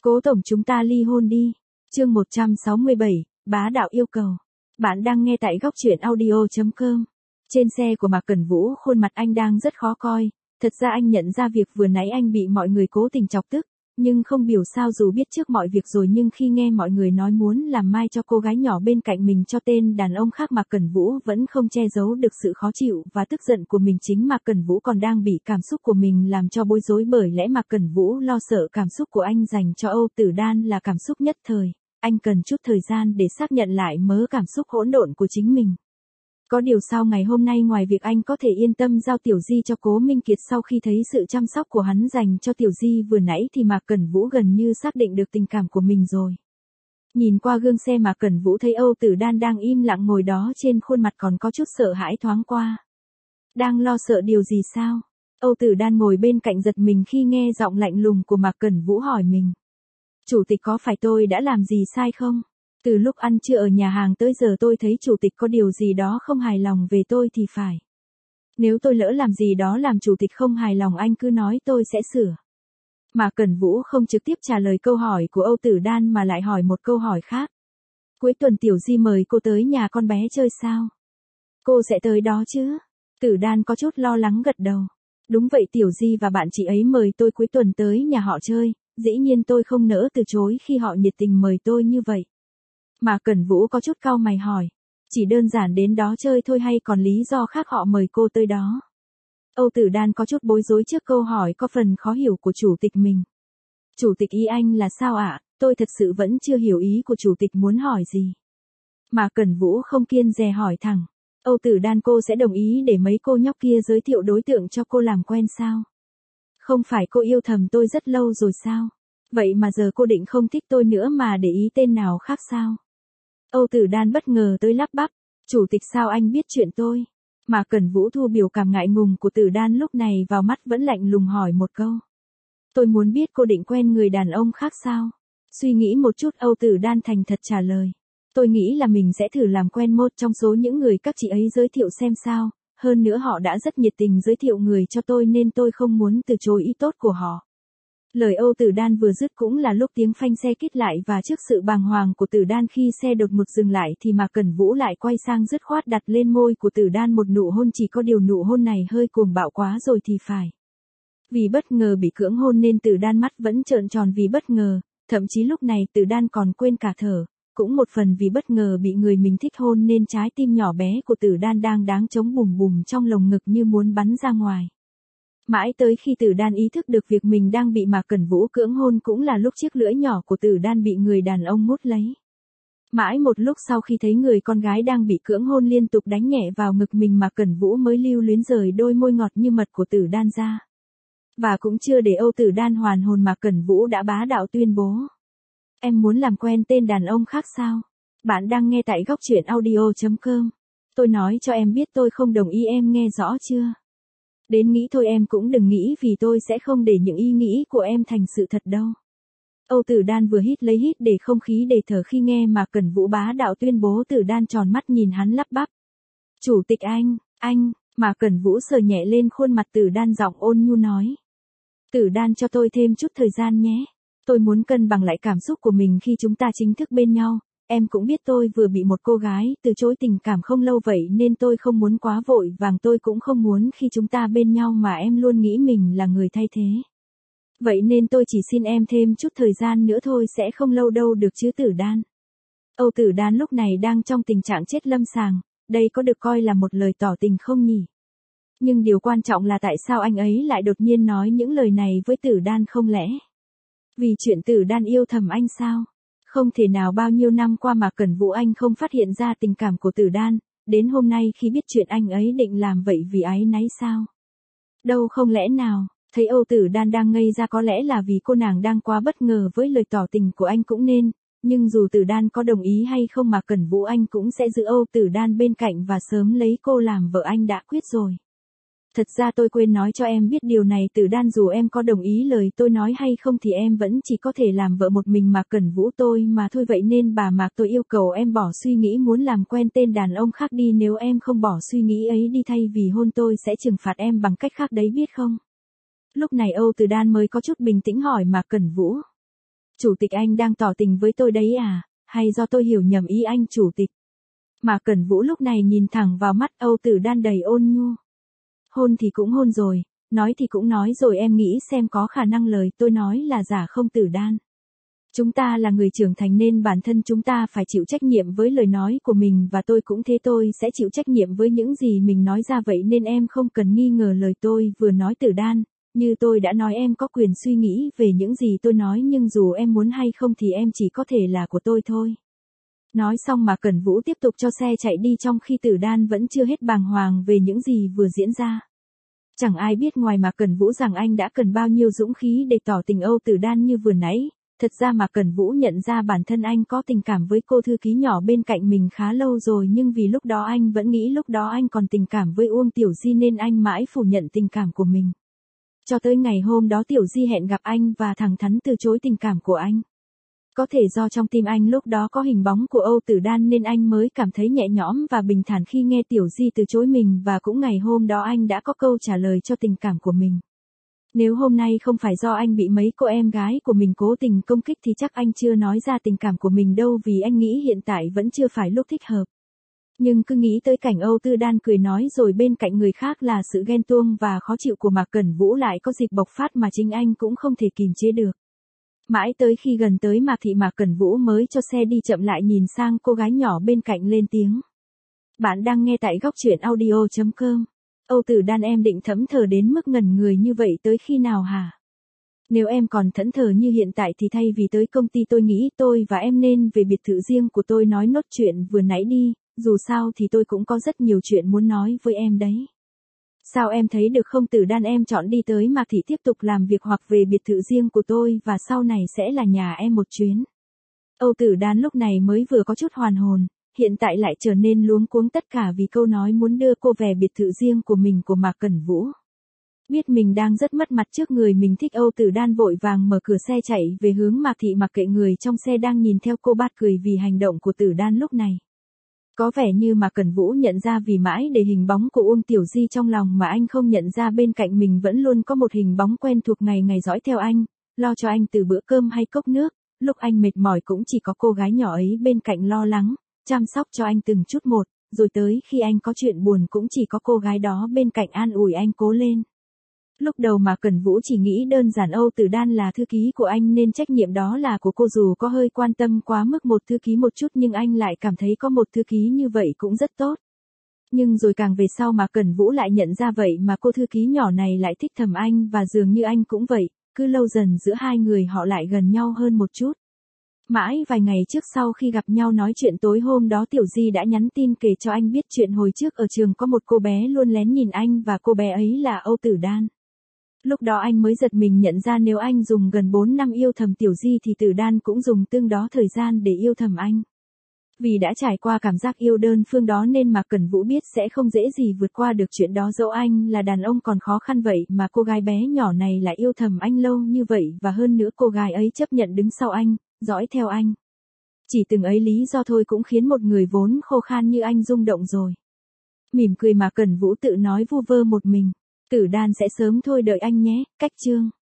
Cố tổng chúng ta ly hôn đi. Chương 167, bá đạo yêu cầu. Bạn đang nghe tại góc truyện audio.com. Trên xe của Mạc Cẩn Vũ, khuôn mặt anh đang rất khó coi. Thật ra anh nhận ra việc vừa nãy anh bị mọi người cố tình chọc tức, nhưng không biểu sao dù biết trước mọi việc rồi, nhưng khi nghe mọi người nói muốn làm mai cho cô gái nhỏ bên cạnh mình cho tên đàn ông khác, Mạc Cẩn Vũ vẫn không che giấu được sự khó chịu và tức giận của mình. Chính Mạc Cẩn Vũ còn đang bị cảm xúc của mình làm cho bối rối, bởi lẽ Mạc Cẩn Vũ lo sợ cảm xúc của anh dành cho Âu Tử Đan là cảm xúc nhất thời. Anh cần chút thời gian để xác nhận lại mớ cảm xúc hỗn độn của chính mình. Có điều sau ngày hôm nay, ngoài việc anh có thể yên tâm giao Tiểu Di cho Cố Minh Kiệt sau khi thấy sự chăm sóc của hắn dành cho Tiểu Di vừa nãy, thì Mạc Cẩn Vũ gần như xác định được tình cảm của mình rồi. Nhìn qua gương xe, Mạc Cẩn Vũ thấy Âu Tử Đan đang im lặng ngồi đó, trên khuôn mặt còn có chút sợ hãi thoáng qua. Đang lo sợ điều gì sao? Âu Tử Đan ngồi bên cạnh giật mình khi nghe giọng lạnh lùng của Mạc Cẩn Vũ hỏi mình. Chủ tịch, có phải tôi đã làm gì sai không? Từ lúc ăn trưa ở nhà hàng tới giờ tôi thấy chủ tịch có điều gì đó không hài lòng về tôi thì phải. Nếu tôi lỡ làm gì đó làm chủ tịch không hài lòng, anh cứ nói tôi sẽ sửa. Mạc Cẩn Vũ không trực tiếp trả lời câu hỏi của Âu Tử Đan mà lại hỏi một câu hỏi khác. Cuối tuần Tiểu Di mời cô tới nhà con bé chơi sao? Cô sẽ tới đó chứ? Tử Đan có chút lo lắng gật đầu. Đúng vậy, Tiểu Di và bạn chị ấy mời tôi cuối tuần tới nhà họ chơi, dĩ nhiên tôi không nỡ từ chối khi họ nhiệt tình mời tôi như vậy. Mạc Cẩn Vũ có chút cau mày hỏi, chỉ đơn giản đến đó chơi thôi hay còn lý do khác họ mời cô tới đó? Âu Tử Đan có chút bối rối trước câu hỏi có phần khó hiểu của chủ tịch mình. Chủ tịch, ý anh là sao ạ? Tôi thật sự vẫn chưa hiểu ý của chủ tịch muốn hỏi gì. Mạc Cẩn Vũ không kiêng dè hỏi thẳng. Âu Tử Đan, cô sẽ đồng ý để mấy cô nhóc kia giới thiệu đối tượng cho cô làm quen sao? Không phải cô yêu thầm tôi rất lâu rồi sao? Vậy mà giờ cô định không thích tôi nữa mà để ý tên nào khác sao? Âu Tử Đan bất ngờ tới lắp bắp. Chủ tịch, sao anh biết chuyện tôi? Mạc Cẩn Vũ thu biểu cảm ngại ngùng của Tử Đan lúc này vào mắt, vẫn lạnh lùng hỏi một câu. Tôi muốn biết cô định quen người đàn ông khác sao? Suy nghĩ một chút, Âu Tử Đan thành thật trả lời. Tôi nghĩ là mình sẽ thử làm quen một trong số những người các chị ấy giới thiệu xem sao. Hơn nữa họ đã rất nhiệt tình giới thiệu người cho tôi nên tôi không muốn từ chối ý tốt của họ. Lời Âu Tử Đan vừa dứt cũng là lúc tiếng phanh xe kít lại, và trước sự bàng hoàng của Tử Đan khi xe đột ngột dừng lại thì Mạc Cẩn Vũ lại quay sang dứt khoát đặt lên môi của Tử Đan một nụ hôn, chỉ có điều nụ hôn này hơi cuồng bạo quá rồi thì phải. Vì bất ngờ bị cưỡng hôn nên Tử Đan mắt vẫn trợn tròn vì bất ngờ, thậm chí lúc này Tử Đan còn quên cả thở. Cũng một phần vì bất ngờ bị người mình thích hôn nên trái tim nhỏ bé của Tử Đan đang đáng trống bùm bùm trong lồng ngực như muốn bắn ra ngoài. Mãi tới khi Tử Đan ý thức được việc mình đang bị Mạc Cẩn Vũ cưỡng hôn cũng là lúc chiếc lưỡi nhỏ của Tử Đan bị người đàn ông mút lấy. Mãi một lúc sau khi thấy người con gái đang bị cưỡng hôn liên tục đánh nhẹ vào ngực mình, Mạc Cẩn Vũ mới lưu luyến rời đôi môi ngọt như mật của Tử Đan ra. Và cũng chưa để Âu Tử Đan hoàn hồn, Mạc Cẩn Vũ đã bá đạo tuyên bố. Em muốn làm quen tên đàn ông khác sao? Bạn đang nghe tại góc truyện audio.com. Tôi nói cho em biết tôi không đồng ý, em nghe rõ chưa? Đến nghĩ thôi em cũng đừng nghĩ, vì tôi sẽ không để những ý nghĩ của em thành sự thật đâu. Âu Tử Đan vừa hít lấy hít để không khí để thở khi nghe Mạc Cẩn Vũ bá đạo tuyên bố. Tử Đan tròn mắt nhìn hắn lắp bắp. Chủ tịch anh, Mạc Cẩn Vũ sờ nhẹ lên khuôn mặt Tử Đan, giọng ôn nhu nói. Tử Đan, cho tôi thêm chút thời gian nhé. Tôi muốn cân bằng lại cảm xúc của mình khi chúng ta chính thức bên nhau. Em cũng biết tôi vừa bị một cô gái từ chối tình cảm không lâu vậy nên tôi không muốn quá vội vàng, tôi cũng không muốn khi chúng ta bên nhau mà em luôn nghĩ mình là người thay thế. Vậy nên tôi chỉ xin em thêm chút thời gian nữa thôi, sẽ không lâu đâu được chứ Tử Đan. Âu Tử Đan lúc này đang trong tình trạng chết lâm sàng, đây có được coi là một lời tỏ tình không nhỉ? Nhưng điều quan trọng là tại sao anh ấy lại đột nhiên nói những lời này với Tử Đan, không lẽ vì chuyện Tử Đan yêu thầm anh sao? Không thể nào, bao nhiêu năm qua Mạc Cẩn Vũ anh không phát hiện ra tình cảm của Tử Đan, đến hôm nay khi biết chuyện anh ấy định làm vậy vì áy náy sao? Đâu không lẽ nào, thấy Âu Tử Đan đang ngây ra, có lẽ là vì cô nàng đang quá bất ngờ với lời tỏ tình của anh cũng nên, nhưng dù Tử Đan có đồng ý hay không Mạc Cẩn Vũ anh cũng sẽ giữ Âu Tử Đan bên cạnh và sớm lấy cô làm vợ, anh đã quyết rồi. Thật ra tôi quên nói cho em biết điều này Tử Đan, dù em có đồng ý lời tôi nói hay không thì em vẫn chỉ có thể làm vợ một mình Mạc Cẩn Vũ tôi mà thôi, vậy nên bà Mạc tôi yêu cầu em bỏ suy nghĩ muốn làm quen tên đàn ông khác đi, nếu em không bỏ suy nghĩ ấy đi thay vì hôn tôi sẽ trừng phạt em bằng cách khác đấy biết không? Lúc này Âu Tử Đan mới có chút bình tĩnh hỏi Mạc Cẩn Vũ. Chủ tịch anh đang tỏ tình với tôi đấy à, hay do tôi hiểu nhầm ý anh chủ tịch? Mạc Cẩn Vũ lúc này nhìn thẳng vào mắt Âu Tử Đan đầy ôn nhu. Hôn thì cũng hôn rồi, nói thì cũng nói rồi, em nghĩ xem có khả năng lời tôi nói là giả không Tử Đan? Chúng ta là người trưởng thành nên bản thân chúng ta phải chịu trách nhiệm với lời nói của mình, và tôi cũng thế, tôi sẽ chịu trách nhiệm với những gì mình nói ra, vậy nên em không cần nghi ngờ lời tôi vừa nói Tử Đan. Như tôi đã nói, em có quyền suy nghĩ về những gì tôi nói, nhưng dù em muốn hay không thì em chỉ có thể là của tôi thôi. Nói xong mà Cẩn Vũ tiếp tục cho xe chạy đi, trong khi Tử Đan vẫn chưa hết bàng hoàng về những gì vừa diễn ra. Chẳng ai biết ngoài Mạc Cẩn Vũ rằng anh đã cần bao nhiêu dũng khí để tỏ tình Âu Tử Đan như vừa nãy. Thật ra Mạc Cẩn Vũ nhận ra bản thân anh có tình cảm với cô thư ký nhỏ bên cạnh mình khá lâu rồi, nhưng vì lúc đó anh vẫn nghĩ lúc đó anh còn tình cảm với Uông Tiểu Di nên anh mãi phủ nhận tình cảm của mình. Cho tới ngày hôm đó Tiểu Di hẹn gặp anh và thẳng thắn từ chối tình cảm của anh. Có thể do trong tim anh lúc đó có hình bóng của Âu Tử Đan nên anh mới cảm thấy nhẹ nhõm và bình thản khi nghe Tiểu Di từ chối mình, và cũng ngày hôm đó anh đã có câu trả lời cho tình cảm của mình. Nếu hôm nay không phải do anh bị mấy cô em gái của mình cố tình công kích thì chắc anh chưa nói ra tình cảm của mình đâu, vì anh nghĩ hiện tại vẫn chưa phải lúc thích hợp. Nhưng cứ nghĩ tới cảnh Âu Tử Đan cười nói rồi bên cạnh người khác là sự ghen tuông và khó chịu của Mạc Cẩn Vũ lại có dịp bộc phát mà chính anh cũng không thể kìm chế được. Mãi tới khi gần tới Mạc Thị, Mạc Cẩn Vũ mới cho xe đi chậm lại, nhìn sang cô gái nhỏ bên cạnh lên tiếng. Bạn đang nghe tại góc truyện audio.com. Âu Tử Đan, em định thẫn thờ đến mức ngẩn người như vậy tới khi nào hả? Nếu em còn thẫn thờ như hiện tại thì thay vì tới công ty tôi nghĩ tôi và em nên về biệt thự riêng của tôi nói nốt chuyện vừa nãy đi, dù sao thì tôi cũng có rất nhiều chuyện muốn nói với em đấy. Sao em thấy được không Tử Đan, em chọn đi tới Mạc Thị tiếp tục làm việc hoặc về biệt thự riêng của tôi và sau này sẽ là nhà em một chuyến. Âu Tử Đan lúc này mới vừa có chút hoàn hồn, hiện tại lại trở nên luống cuống tất cả vì câu nói muốn đưa cô về biệt thự riêng của mình của Mạc Cẩn Vũ. Biết mình đang rất mất mặt trước người mình thích, Âu Tử Đan vội vàng mở cửa xe chạy về hướng Mạc Thị, mặc kệ người trong xe đang nhìn theo cô bát cười vì hành động của Tử Đan lúc này. Có vẻ như Mạc Cẩn Vũ nhận ra vì mãi để hình bóng của Uông Tiểu Di trong lòng mà anh không nhận ra bên cạnh mình vẫn luôn có một hình bóng quen thuộc ngày ngày dõi theo anh, lo cho anh từ bữa cơm hay cốc nước, lúc anh mệt mỏi cũng chỉ có cô gái nhỏ ấy bên cạnh lo lắng, chăm sóc cho anh từng chút một, rồi tới khi anh có chuyện buồn cũng chỉ có cô gái đó bên cạnh an ủi anh cố lên. Lúc đầu Mạc Cẩn Vũ chỉ nghĩ đơn giản Âu Tử Đan là thư ký của anh nên trách nhiệm đó là của cô, dù có hơi quan tâm quá mức một thư ký một chút nhưng anh lại cảm thấy có một thư ký như vậy cũng rất tốt. Nhưng rồi càng về sau Mạc Cẩn Vũ lại nhận ra vậy mà cô thư ký nhỏ này lại thích thầm anh và dường như anh cũng vậy, cứ lâu dần giữa hai người họ lại gần nhau hơn một chút. Mãi vài ngày trước sau khi gặp nhau nói chuyện tối hôm đó Tiểu Di đã nhắn tin kể cho anh biết chuyện hồi trước ở trường có một cô bé luôn lén nhìn anh và cô bé ấy là Âu Tử Đan. Lúc đó anh mới giật mình nhận ra nếu anh dùng gần 4 năm yêu thầm Tiểu Di thì Tử Đan cũng dùng tương đó thời gian để yêu thầm anh. Vì đã trải qua cảm giác yêu đơn phương đó nên Mạc Cẩn Vũ biết sẽ không dễ gì vượt qua được chuyện đó, dẫu anh là đàn ông còn khó khăn vậy mà cô gái bé nhỏ này lại yêu thầm anh lâu như vậy, và hơn nữa cô gái ấy chấp nhận đứng sau anh, dõi theo anh. Chỉ từng ấy lý do thôi cũng khiến một người vốn khô khan như anh rung động rồi. Mỉm cười Mạc Cẩn Vũ tự nói vu vơ một mình. Tử Đan sẽ sớm thôi, đợi anh nhé. Cách chương